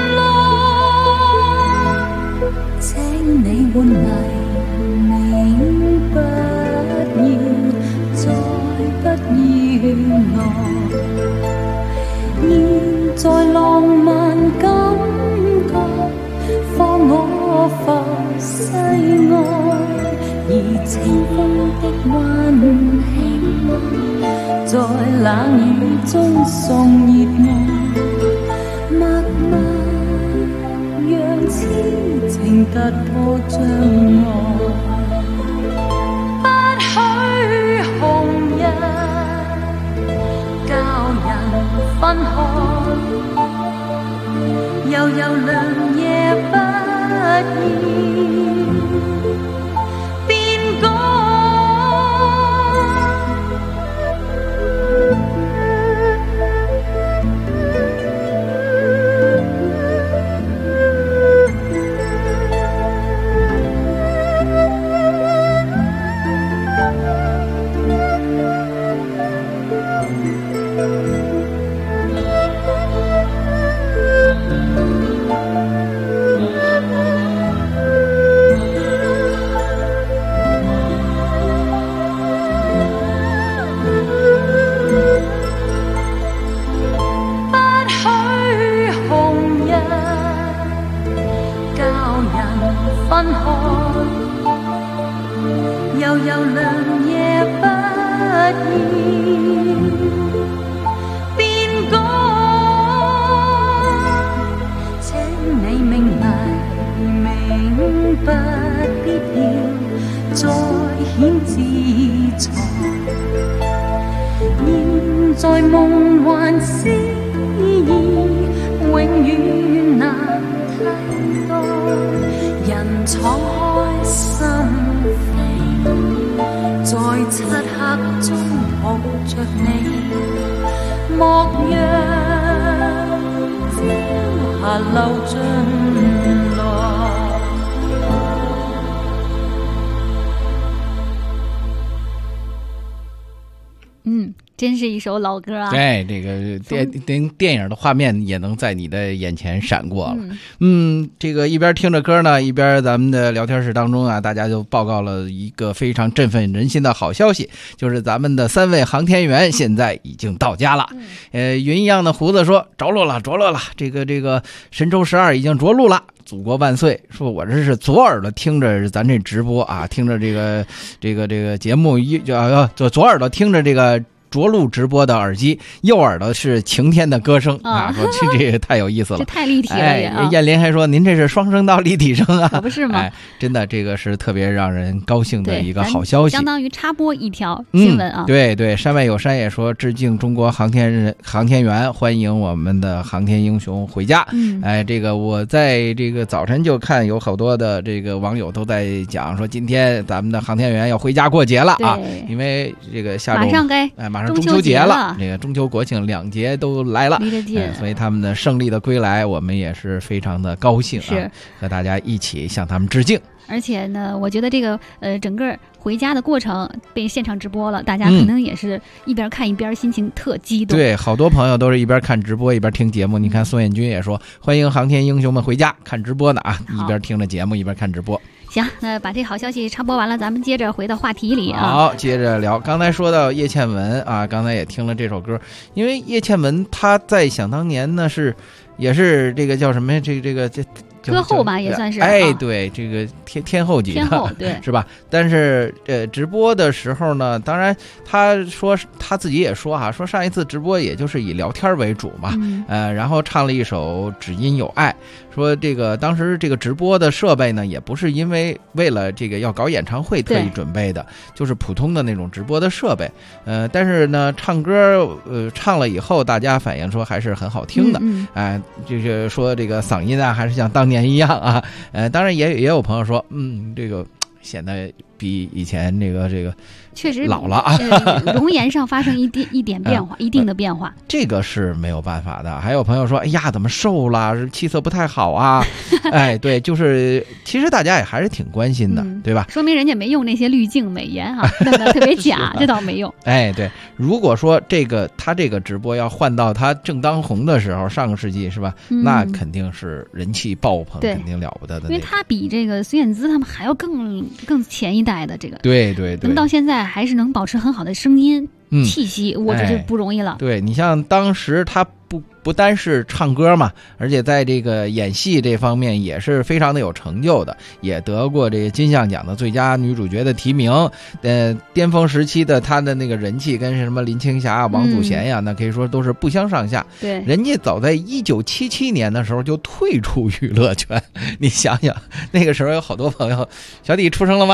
來，請你換黎明，不要再不要來。現在中送熱愛，默默讓痴情突破障礙，不許紅日教人分開，悠悠良夜不厭。分開，悠悠良夜不厭，變改。請你明黎明不必要再顯自在，現在夢幻詩意永遠難替代。人敞開心扉，在漆黑中抱着你，莫讓朝霞流進來。 真是一首老歌啊！ 对，这个电影的画面也能在你的眼前闪过了。这个一边听着歌呢，一边咱们的聊天室当中啊，大家就报告了一个非常振奋人心的好消息，就是咱们的3位航天员现在已经到家了。云一样的胡子说着陆了，这个神舟12已经着陆了。祖国万岁！说我这是左耳朵听着咱这直播啊，听着这个节目，左耳朵听着这个着陆直播的耳机，右耳朵是晴天的歌声啊！说这个太有意思了， 这太立体了也啊！ 燕林还说您这是双声道立体声啊， 可不是吗？ 真的，这个是特别让人高兴的一个好消息， 相当于插播一条新闻啊！ 对，山外有山也说致敬中国航天员，欢迎我们的航天英雄回家。这个我在这个早晨就看有好多的这个网友都在讲说，今天咱们的航天员要回家过节了啊，因为这个下周马上中秋节了，这个中秋国庆2节都来了，所以他们的胜利的归来，我们也是非常的高兴啊，和大家一起向他们致敬。 而且呢，我觉得这个整个回家的过程被现场直播了，大家可能也是一边看一边心情特激动。 对，好多朋友都是一边看直播一边听节目。你看宋彦军也说欢迎航天英雄们回家看直播呢啊，一边听着节目一边看直播。 行，那把这好消息插播完了，咱们接着回到话题里啊。 好，接着聊。刚才说到叶倩文啊，刚才也听了这首歌，因为叶倩文她在想当年呢也是这个叫什么呀？这歌后吧，也算是。 对，这个天后级的，对， 是吧？但是直播的时候呢，当然他说他自己也说哈，说上一次直播也就是以聊天为主嘛，然后唱了一首《只因有爱》，说这个当时这个直播的设备呢，也不是为了这个要搞演唱会特意准备的，就是普通的那种直播的设备。但是呢，唱歌唱了以后，大家反映说还是很好听的，就是说这个嗓音啊，还是像当年一样啊。当然也有朋友说，这个显得比以前这个确实老了啊， 容颜上发生一点变化，一定的变化， 这个是没有办法的。还有朋友说，哎呀，怎么瘦了，气色不太好啊？对，就是其实大家也还是挺关心的，对吧？ 说明人家没用那些滤镜美颜哈，弄得特别假，这倒没用。 对，如果说他这个直播要换到他正当红的时候，上个世纪是吧？那肯定是人气爆棚，肯定了不得的。 因为他比这个孙燕姿他们还要更前一代的这个， 对， 能到现在还是能保持很好的声音气息，我这就不容易了。 对，你像当时他不单是唱歌嘛，而且在这个演戏这方面也是非常的有成就的，也得过这个金像奖的最佳女主角的提名。巅峰时期的她的那个人气跟什么林青霞啊、王祖贤呀，那可以说都是不相上下。 对， 人家早在1977年的时候就退出娱乐圈，你想想，那个时候有好多朋友，小弟出生了吗？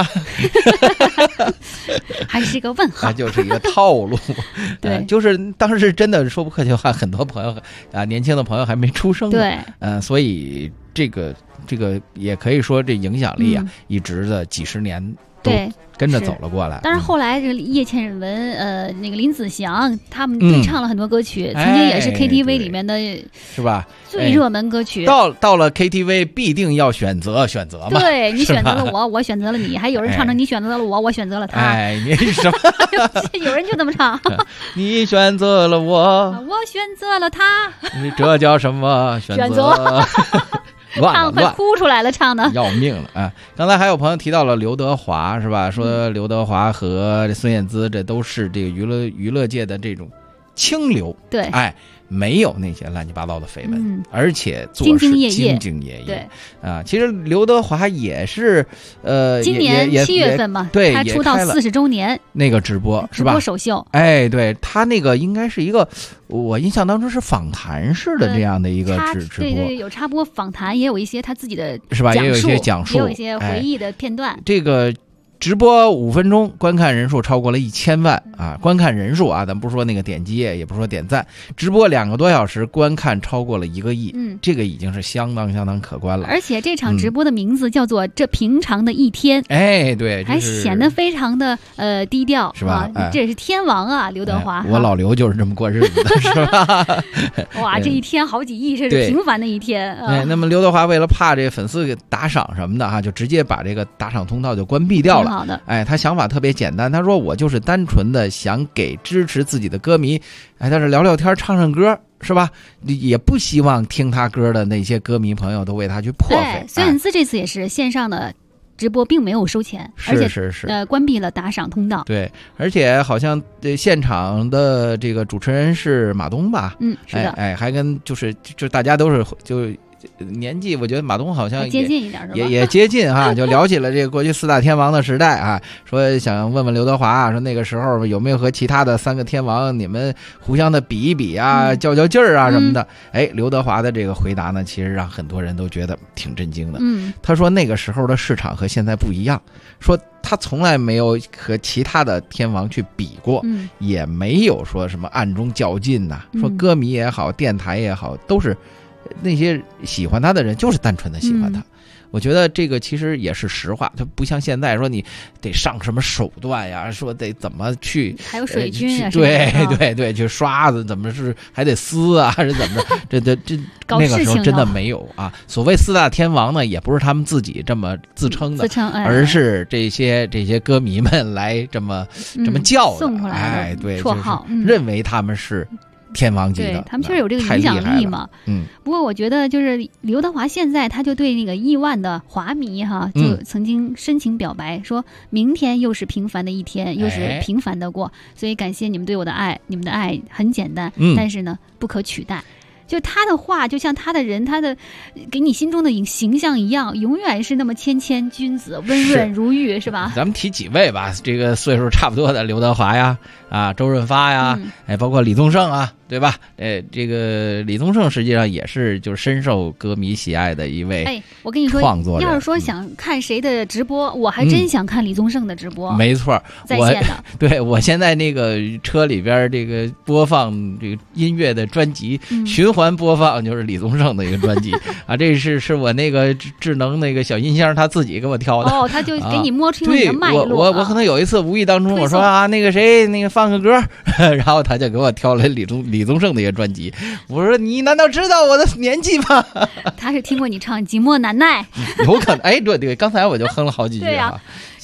还是一个问号， 就是一个套路。 对， 就是当时真的说不客气的话，很多朋友年轻的朋友还没出生呢。 对， 所以这个也可以说这影响力啊，一直的几十年都跟着走了过来。 但是后来这个叶倩文、那个林子祥他们对唱了很多歌曲，曾经也是 KTV 里面的， 是吧？ 最热门歌曲。 到了 KTV 必定要选择嘛。 对，你选择了我，我选择了你，还有人唱着你选择了我，我选择了他。 你什么？ 有人就这么唱。 你选择了我， 我选择了他。 这叫什么选择？ 唱快哭出来了，唱的要命了啊！刚才还有朋友提到了刘德华，是吧？说刘德华和孙燕姿这都是这个娱乐界的这种清流， 对， 没有那些乱七八糟的绯闻，而且做事兢兢业业。 对啊，其实刘德华也是今年7月份嘛， 对， 他出道40周年那个直播是吧？ 直播首秀， 对他那个应该是一个我印象当中是访谈式的这样的一个直播， 对，有插播访谈，也有一些他自己的是吧？也有一些讲述， 也有一些回忆的片段。 这个直播5分钟，观看人数超过了1000万啊！观看人数啊，咱不说那个点击，也不说点赞，直播2个多小时，观看超过了1个亿，这个已经是相当可观了。 而且这场直播的名字叫做《这平常的一天》， 对， 还显得非常的低调， 是吧？ 这也是天王啊，刘德华。 我老刘就是这么过日子的，是吧？ 哇，这一天好几亿，这是平凡的一天。 那么刘德华为了怕这粉丝给打赏什么的就直接把这个打赏通道就关闭掉了。 好的， 他想法特别简单，他说我就是单纯的想给支持自己的歌迷，但是聊聊天唱歌，是吧？也不希望听他歌的那些歌迷朋友都为他去破费。 孙燕姿这次也是线上的直播，并没有收钱，而且是关闭了打赏通道。 对，而且好像现场的这个主持人是马东吧？ 是的。 还跟就是大家都是就。年纪我觉得马东好像接近一点是吧？ 也接近就聊起了这个过去4大天王的时代说想问问刘德华说那个时候有没有和其他的3个天王你们互相的比一比较劲儿什么的。刘德华的这个回答呢，其实让很多人都觉得挺震惊的。他说那个时候的市场和现在不一样，说他从来没有和其他的天王去比过，也没有说什么暗中较劲说歌迷也好，电台也好，都是那些喜欢他的人就是单纯的喜欢他。我觉得这个其实也是实话，它不像现在说你得上什么手段呀，说得怎么去， 还有水军啊， 对，去刷子怎么是还得撕还是怎么着？这那个时候真的没有所谓4大天王呢，也不是他们自己这么自称的，而是这些歌迷们来这么叫的， 送出来的对， 绰号， 认为他们是天王级的， 对，他们确实有这个影响力嘛。不过我觉得就是刘德华现在他就对那个亿万的华迷就曾经深情表白，说明天又是平凡的一天，又是平凡的过，所以感谢你们对我的爱，你们的爱很简单，但是呢不可取代。就他的话就像他的人，他的给你心中的形象一样，永远是那么谦谦君子，温润如玉，是吧？ 咱们提几位吧，这个岁数差不多的刘德华呀，周润发呀，包括李宗盛对吧？这个李宗盛实际上也是就是深受歌迷喜爱的一位我跟你说， 创作人。 要是说想看谁的直播，我还真想看李宗盛的直播。 没错， 在线的。 对，我现在那个车里边这个播放这个音乐的专辑，循环播放就是李宗盛的一个专辑这是我那个智能那个小音箱他自己给我挑的。 他就给你摸出你的脉络。 我可能有一次无意当中我说那个谁那个放个歌，然后他就给我挑了李宗盛的一个专辑。我说你难道知道我的年纪吗？他是听过你唱《寂寞难耐》。 有可能对，刚才我就哼了好几句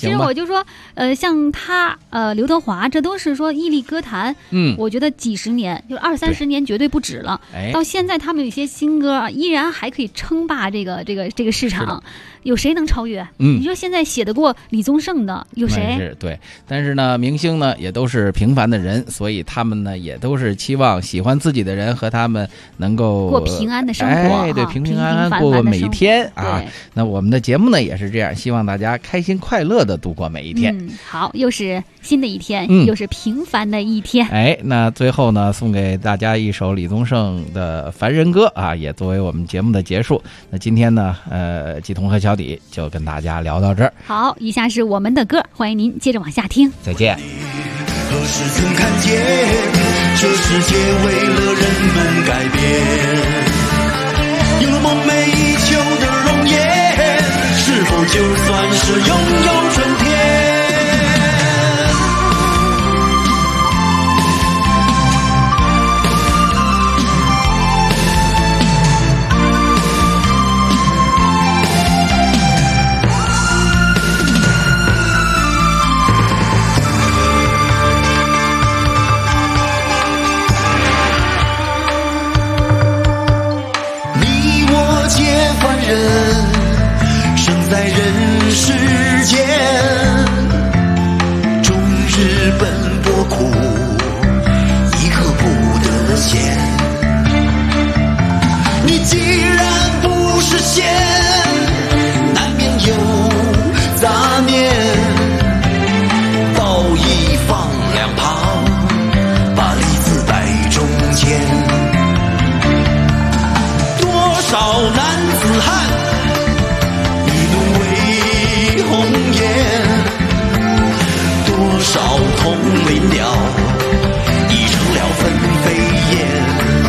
其实我就说，像他刘德华，这都是说屹立歌坛，我觉得几十年，就20-30年绝对不止了。到现在他们有一些新歌依然还可以称霸这个市场，有谁能超越？你说现在写得过李宗盛的有谁？ 对，但是呢，明星呢也都是平凡的人，所以他们呢也都是期望喜欢自己的人和他们能够过平安的生活， 对，平平安安过每一天啊。那我们的节目呢也是这样，希望大家开心快乐的度过每一天。 好，又是新的一天，又是平凡的一天。 那最后呢，送给大家一首李宗盛的《凡人歌》啊，也作为我们节目的结束。那今天呢，季彤和小底就跟大家聊到这儿。 好，以下是我们的歌，欢迎您接着往下听。 再见。 何时曾看见这世界为了人们改变？有了梦寐以求的容颜，是否就算是拥有春天？生在人世间，终日奔波苦，一刻不得闲。你既然不是仙，难免有杂念，道义放两旁，把利字摆中间。多少男子汉一怒为红颜，多少同林鸟已成了分飞燕。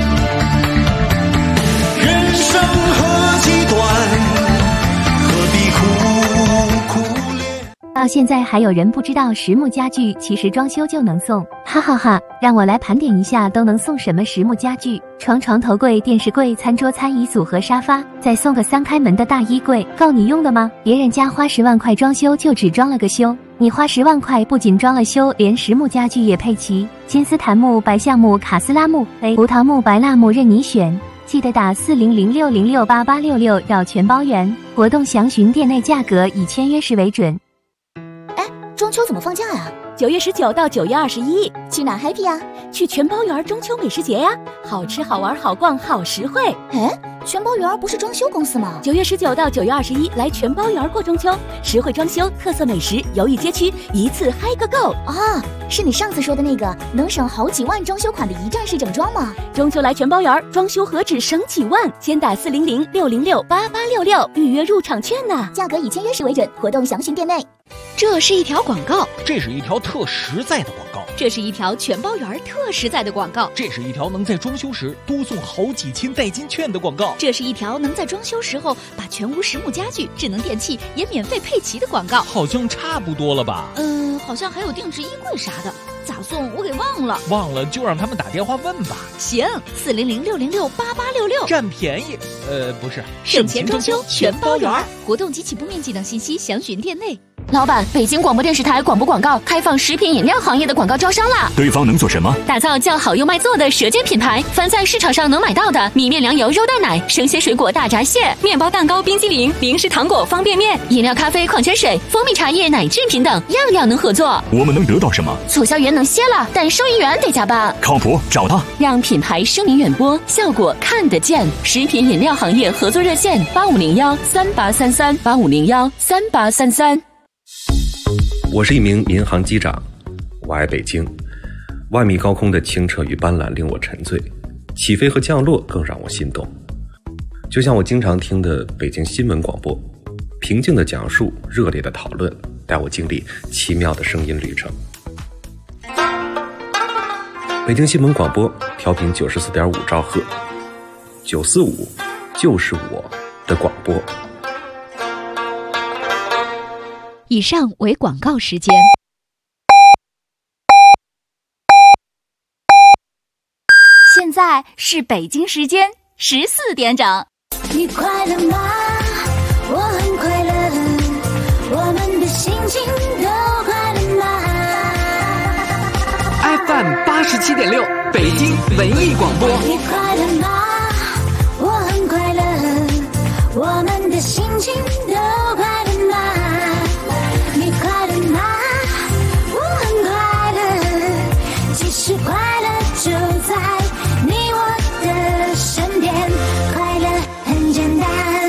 人生何其短，何必苦恋。 到现在还有人不知道实木家具其实装修就能送，哈哈哈！让我来盘点一下都能送什么实木家具：床、头柜、电视柜、餐桌、餐椅组和沙发，再送个3开门的大衣柜，够你用的吗？别人家花10万块装修就只装了个修，你花10万块不仅装了修，连实木家具也配齐，金丝檀木、白橡木、卡斯拉木、胡桃木、白蜡木任你选。记得打4006068866绕全包圆，活动详询店内价格，以签约时为准。 中秋怎么放假呀 ？9月19到9月21， 去哪 happy 啊？ 去全包园中秋美食节呀，好吃好玩好逛好实惠。 全包园不是装修公司吗 ？9月19到9月21来全包园过中秋，实惠装修、特色美食、游艺街区，一次嗨个够啊！是你上次说的那个能省好几万装修款的一站式整装吗？ 中秋来全包园，装修何止省几万？先打4006068866预约入场券呢， 价格以签约时为准，活动详询店内。 这是一条广告， 这是一条特实在的广告， 这是一条全包园特实在的广告， 这是一条能在装修时多送好几千代金券的广告， 这是一条能在装修时候把全屋实木家具、智能电器也免费配齐的广告。 好像差不多了吧？ 好像还有定制衣柜啥的，咋送我给忘了。 忘了就让他们打电话问吧。 行，4006068866， 占便宜。不是， 省钱装修全包园，活动及起步面积等信息详询店内。 老板，北京广播电视台广播广告开放食品饮料行业的广告招商啦！ 对方能做什么？ 打造叫好又卖座的舌尖品牌，凡在市场上能买到的米面粮油肉蛋奶、生鲜水果大闸蟹、面包蛋糕、冰激凌、零食糖果、方便面、饮料、咖啡、矿泉水、蜂蜜茶叶、奶制品等，样样能合作。 我们能得到什么？ 促销员能歇了，但收银员得加班。 靠谱，找他， 让品牌声名远播，效果看得见。食品饮料行业合作热线：85013833，85013833。 我是一名民航机长，我爱北京。万米高空的清澈与斑斓令我沉醉，起飞和降落更让我心动。就像我经常听的北京新闻广播，平静的讲述，热烈的讨论，带我经历奇妙的声音旅程。北京新闻广播调频94.5兆赫，945就是我的广播。 以上为广告时间。 现在是北京时间14点整。 你快乐吗？我很快乐，我们的心情 87.6，北京文艺广播。 你快乐吗？我很快乐，我们的心情都快乐吗？你快乐吗？我很快乐，其实快乐就在你我的身边，快乐很简单。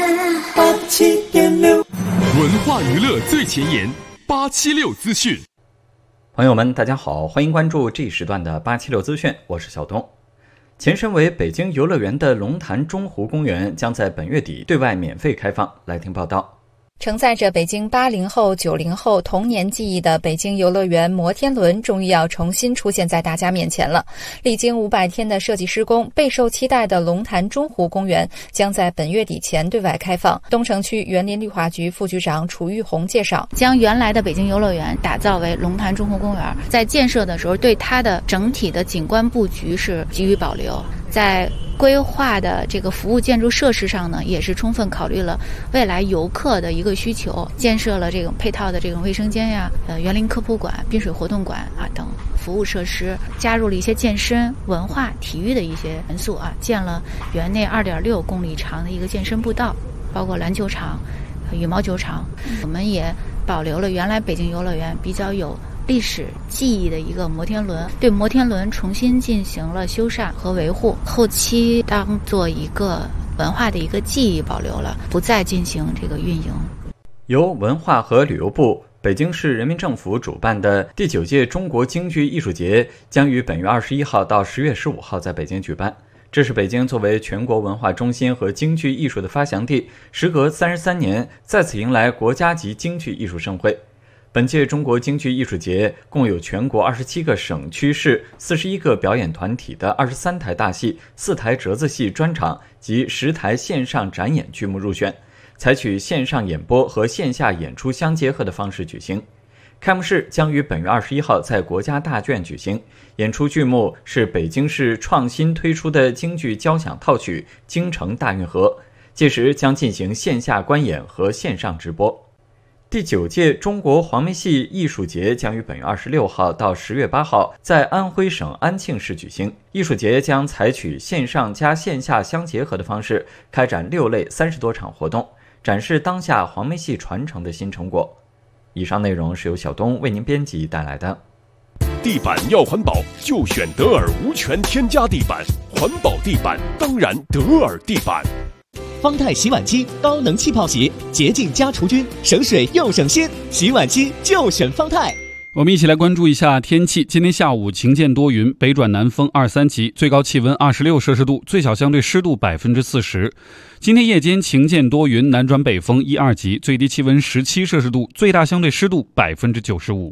87.6，文化娱乐最前沿，876资讯。 朋友们，大家好，欢迎关注这一时段的876资讯，我是小东。前身为北京游乐园的龙潭中湖公园将在本月底对外免费开放。来听报道。 承载着北京80后、90后童年记忆的北京游乐园摩天轮终于要重新出现在大家面前了。历经500天的设计施工，备受期待的龙潭中湖公园将在本月底前对外开放。东城区园林绿化局副局长楚玉红介绍， 将原来的北京游乐园打造为龙潭中湖公园，在建设的时候对它的整体的景观布局是给予保留，在规划的这个服务建筑设施上呢，也是充分考虑了未来游客的一个需求，建设了这种配套的这种卫生间呀、园林科普馆、滨水活动馆啊等服务设施，加入了一些健身、文化、体育的一些元素啊，建了园内2.6公里长的一个健身步道，包括篮球场、羽毛球场。我们也保留了原来北京游乐园比较有历史记忆的一个摩天轮，对摩天轮重新进行了修缮和维护，后期当做一个文化的一个记忆保留了，不再进行这个运营。 由文化和旅游部、北京市人民政府主办的第9届中国京剧艺术节将于本月21号到10月15号在北京举办。这是北京作为全国文化中心和京剧艺术的发祥地，时隔33年再次迎来国家级京剧艺术盛会。本届中国京剧艺术节共有全国27个省区市、41个表演团体的23台大戏、4台折子戏专场及10台线上展演剧目入选，采取线上演播和线下演出相结合的方式举行。开幕式将于本月21号在国家大剧院举行，演出剧目是北京市创新推出的京剧交响套曲《京城大运河》，届时将进行线下观演和线上直播。第9届中国黄梅戏艺术节将于本月26号到10月8号在安徽省安庆市举行。艺术节将采取线上加线下相结合的方式，开展6类30多场活动，展示当下黄梅戏传承的新成果。以上内容是由小东为您编辑带来的。 地板要环保，就选德尔无权添加地板，环保地板当然德尔地板。 方太洗碗机高能气泡洗，洁净加除菌，省水又省心，洗碗机就选方太。 我们一起来关注一下天气。今天下午晴间多云，北转南风2、3级，最高气温26摄氏度，最小相对湿度40%。今天夜间晴间多云，南转北风1、2级，最低气温17摄氏度，最大相对湿度95%。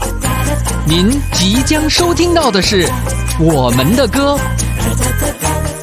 您即将收听到的是我们的歌。